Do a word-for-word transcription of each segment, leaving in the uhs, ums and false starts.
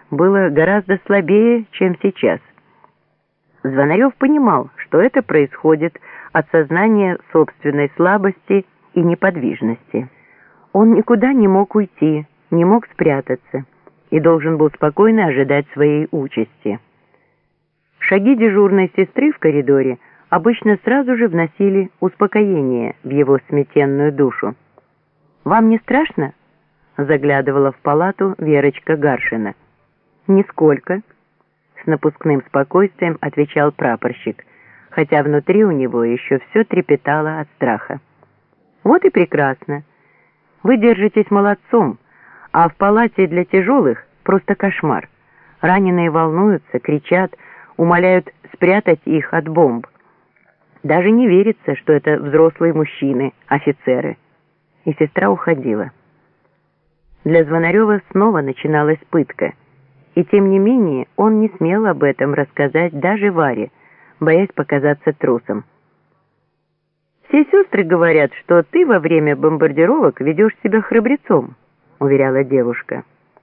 было гораздо слабее, чем сейчас. Звонарев понимал, что это происходит от сознания собственной слабости и неподвижности. Он никуда не мог уйти, не мог спрятаться и должен был спокойно ожидать своей участи. Шаги дежурной сестры в коридоре обычно сразу же вносили успокоение в его сметенную душу. «Вам не страшно?» — заглядывала в палату Верочка Гаршина. «Нисколько», — с напускным спокойствием отвечал прапорщик, хотя внутри у него еще все трепетало от страха. «Вот и прекрасно. Вы держитесь молодцом, а в палате для тяжелых просто кошмар. Раненые волнуются, кричат, умоляют спрятать их от бомб. Даже не верится, что это взрослые мужчины, офицеры». И сестра уходила. Для Звонарева снова начиналась пытка, и тем не менее он не смел об этом рассказать даже Варе, боясь показаться трусом. «Все сестры говорят, что ты во время бомбардировок ведешь себя храбрецом», — уверяла девушка.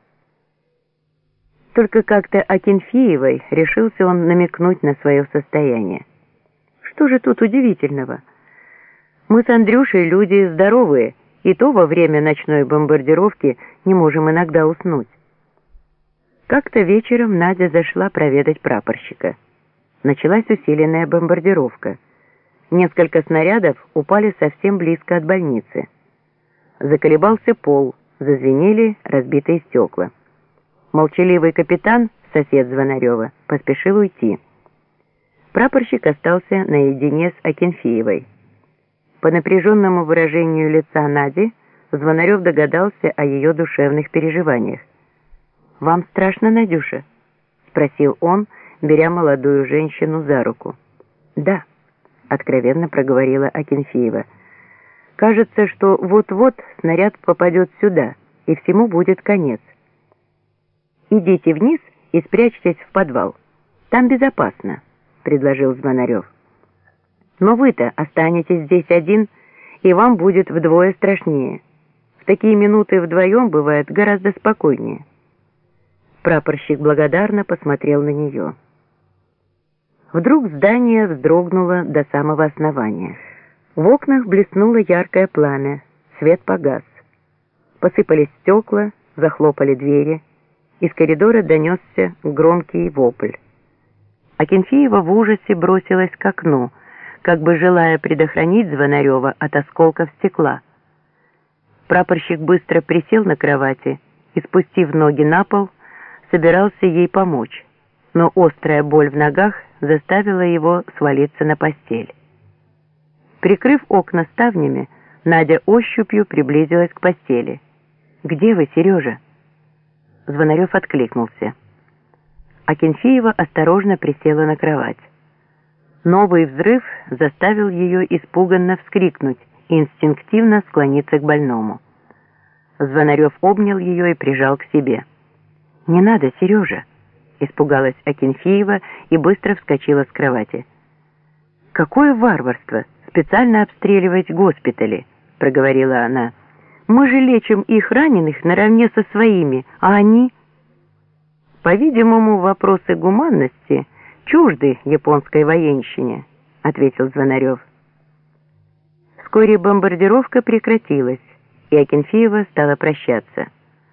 Только как-то Акинфеевой решился он намекнуть на свое состояние. «Что же тут удивительного? Мы с Андрюшей люди здоровые, и то во время ночной бомбардировки не можем иногда уснуть». Как-то вечером Надя зашла проведать прапорщика. Началась усиленная бомбардировка. Несколько снарядов упали совсем близко от больницы. Заколебался пол, зазвенели разбитые стекла. Молчаливый капитан, сосед Звонарева, поспешил уйти. Прапорщик остался наедине с Акинфеевой. По напряженному выражению лица Нади Звонарев догадался о ее душевных переживаниях. «Вам страшно, Надюша?» — спросил он, беря молодую женщину за руку. «Да», — откровенно проговорила Акинфеева. «Кажется, что вот-вот снаряд попадет сюда, и всему будет конец. Идите вниз и спрячьтесь в подвал. Там безопасно», — предложил Звонарев. «Но вы-то останетесь здесь один, и вам будет вдвое страшнее. В такие минуты вдвоем бывает гораздо спокойнее». Прапорщик благодарно посмотрел на нее. Вдруг здание вздрогнуло до самого основания. В окнах блеснуло яркое пламя, свет погас. Посыпались стекла, захлопали двери. Из коридора донесся громкий вопль. Акинфеева в ужасе бросилась к окну, как бы желая предохранить Звонарева от осколков стекла. Прапорщик быстро присел на кровати и, спустив ноги на пол, собирался ей помочь, но острая боль в ногах заставила его свалиться на постель. Прикрыв окна ставнями, Надя ощупью приблизилась к постели. «Где вы, Сережа?» Звонарев откликнулся. Акинфеева осторожно присела на кровать. Новый взрыв заставил ее испуганно вскрикнуть и инстинктивно склониться к больному. Звонарев обнял ее и прижал к себе. «Не надо, Сережа!» — испугалась Акинфеева и быстро вскочила с кровати. «Какое варварство! Специально обстреливать госпитали!» — проговорила она. «Мы же лечим их раненых наравне со своими, а они...» «По-видимому, вопросы гуманности чужды японской военщине», — ответил Звонарев. Вскоре бомбардировка прекратилась, и Акинфеева стала прощаться.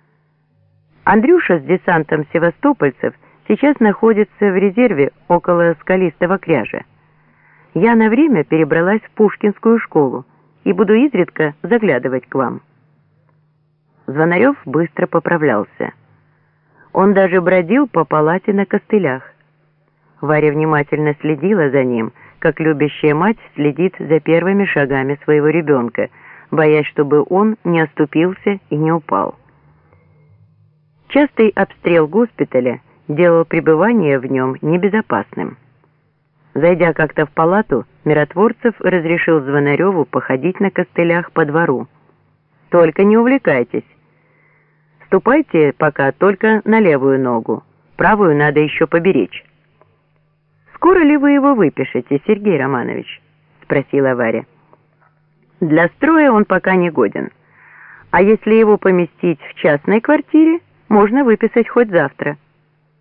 Андрюша с десантом севастопольцев сейчас находится в резерве около скалистого кряжа. Я на время перебралась в Пушкинскую школу и буду изредка заглядывать к вам». Звонарев быстро поправлялся. Он даже бродил по палате на костылях. Варя внимательно следила за ним, как любящая мать следит за первыми шагами своего ребенка, боясь, чтобы он не оступился и не упал. Частый обстрел госпиталя делал пребывание в нем небезопасным. Зайдя как-то в палату, Миротворцев разрешил Звонареву походить на костылях по двору. «Только не увлекайтесь. Ступайте пока только на левую ногу, правую надо еще поберечь». «Скоро ли вы его выпишете, Сергей Романович?» — спросила Варя. «Для строя он пока не годен. А если его поместить в частной квартире, можно выписать хоть завтра».